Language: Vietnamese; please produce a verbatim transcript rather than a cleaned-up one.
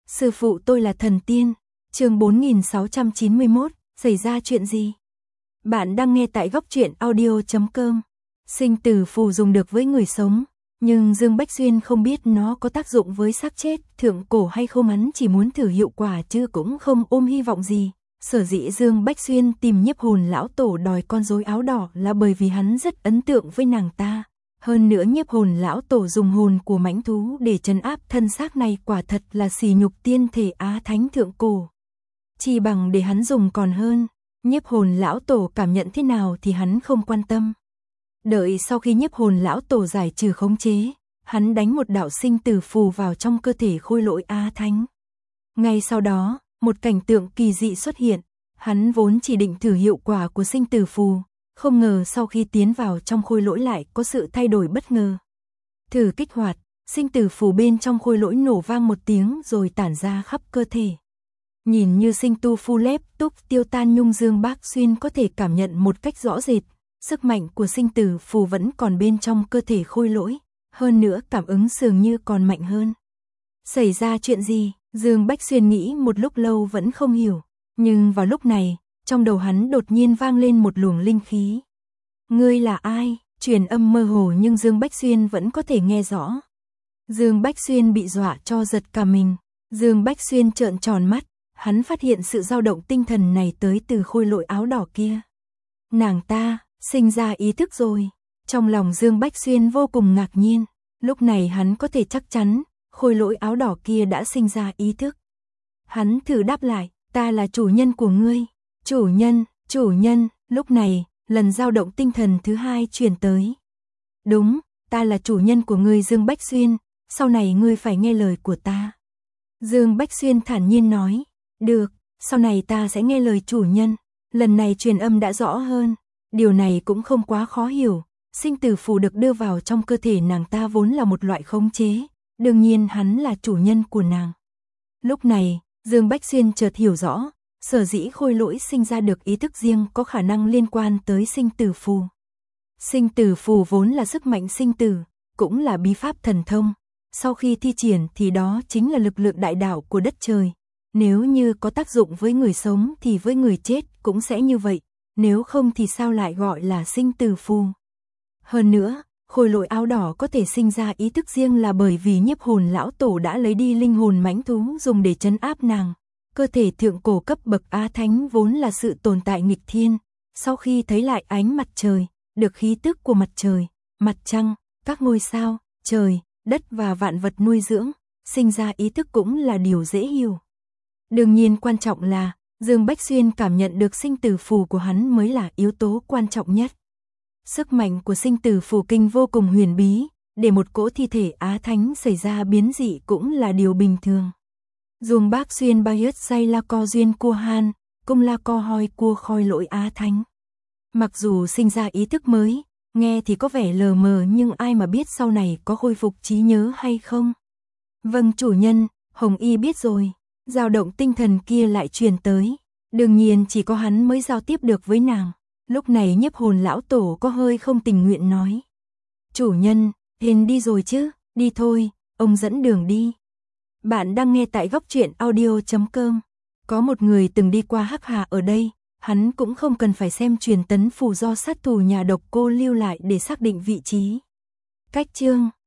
Sư phụ tôi là thần tiên. Chương bốn nghìn sáu trăm chín mươi mốt, xảy ra chuyện gì? Bạn đang nghe tại góc truyện audio chấm com. Sinh tử phù dùng được với người sống, nhưng Dương Bách Xuyên không biết nó có tác dụng với xác chết, thượng cổ hay không, hắn chỉ muốn thử hiệu quả chứ cũng không ôm hy vọng gì. Sở dĩ Dương Bách Xuyên tìm Nhiếp Hồn lão tổ đòi con rối áo đỏ là bởi vì hắn rất ấn tượng với nàng ta. Hơn nữa Nhiếp Hồn lão tổ dùng hồn của mãnh thú để trấn áp thân xác này quả thật là sỉ nhục tiên thể Á Thánh thượng cổ. Chỉ bằng để hắn dùng còn hơn. Nhiếp Hồn lão tổ cảm nhận thế nào thì hắn không quan tâm. Đợi sau khi Nhiếp Hồn lão tổ giải trừ khống chế, hắn đánh một đạo sinh tử phù vào trong cơ thể khôi lỗi Á Thánh. Ngay sau đó, một cảnh tượng kỳ dị xuất hiện, hắn vốn chỉ định thử hiệu quả của sinh tử phù, không ngờ sau khi tiến vào trong khôi lỗi lại có sự thay đổi bất ngờ. Thử kích hoạt, sinh tử phù bên trong khôi lỗi nổ vang một tiếng rồi tản ra khắp cơ thể. Nhìn như sinh tu phu lép túc tiêu tan nhung, Dương Bách Xuyên có thể cảm nhận một cách rõ rệt, sức mạnh của sinh tử phù vẫn còn bên trong cơ thể khôi lỗi, hơn nữa cảm ứng dường như còn mạnh hơn. Xảy ra chuyện gì? Dương Bách Xuyên nghĩ một lúc lâu vẫn không hiểu, nhưng vào lúc này, trong đầu hắn đột nhiên vang lên một luồng linh khí. Ngươi là ai? Truyền âm mơ hồ nhưng Dương Bách Xuyên vẫn có thể nghe rõ. Dương Bách Xuyên bị dọa cho giật cả mình. Dương Bách Xuyên trợn tròn mắt, hắn phát hiện sự dao động tinh thần này tới từ khôi lỗi áo đỏ kia. Nàng ta, sinh ra ý thức rồi. Trong lòng Dương Bách Xuyên vô cùng ngạc nhiên, lúc này hắn có thể chắc chắn, khôi lỗi áo đỏ kia đã sinh ra ý thức. Hắn thử đáp lại, ta là chủ nhân của ngươi. Chủ nhân, chủ nhân, lúc này, lần dao động tinh thần thứ hai truyền tới. Đúng, ta là chủ nhân của ngươi Dương Bách Xuyên, sau này ngươi phải nghe lời của ta. Dương Bách Xuyên thản nhiên nói, được, sau này ta sẽ nghe lời chủ nhân. Lần này truyền âm đã rõ hơn, điều này cũng không quá khó hiểu. Sinh tử phù được đưa vào trong cơ thể nàng ta vốn là một loại khống chế, đương nhiên hắn là chủ nhân của nàng. Lúc này, Dương Bách Xuyên chợt hiểu rõ, sở dĩ khôi lỗi sinh ra được ý thức riêng có khả năng liên quan tới sinh tử phù. Sinh tử phù vốn là sức mạnh sinh tử, cũng là bí pháp thần thông. Sau khi thi triển thì đó chính là lực lượng đại đạo của đất trời. Nếu như có tác dụng với người sống thì với người chết cũng sẽ như vậy, nếu không thì sao lại gọi là sinh tử phù. Hơn nữa, khôi lỗi áo đỏ có thể sinh ra ý thức riêng là bởi vì Nhiếp Hồn lão tổ đã lấy đi linh hồn mãnh thú dùng để trấn áp nàng. Cơ thể thượng cổ cấp bậc Á Thánh vốn là sự tồn tại nghịch thiên, sau khi thấy lại ánh mặt trời, được khí tức của mặt trời, mặt trăng, các ngôi sao, trời, đất và vạn vật nuôi dưỡng, sinh ra ý thức cũng là điều dễ hiểu. Đương nhiên quan trọng là, Dương Bách Xuyên cảm nhận được sinh tử phù của hắn mới là yếu tố quan trọng nhất. Sức mạnh của sinh tử phù kinh vô cùng huyền bí, để một cỗ thi thể Á Thánh xảy ra biến dị cũng là điều bình thường. Dương Bách Xuyên bayết say la co duyên cua han, cung la co hoi cua khôi lỗi Á Thánh. Mặc dù sinh ra ý thức mới, nghe thì có vẻ lờ mờ nhưng ai mà biết sau này có khôi phục trí nhớ hay không. Vâng chủ nhân, Hồng Y biết rồi. Dao động tinh thần kia lại truyền tới, đương nhiên chỉ có hắn mới giao tiếp được với nàng. Lúc này Nhiếp Hồn lão tổ có hơi không tình nguyện nói. Chủ nhân, Hên đi rồi chứ, đi thôi, ông dẫn đường đi. Bạn đang nghe tại góc truyện audio chấm com. Có một người từng đi qua Hắc Hà ở đây, hắn cũng không cần phải xem truyền tấn phù do sát thủ nhà độc cô lưu lại để xác định vị trí. Cách chương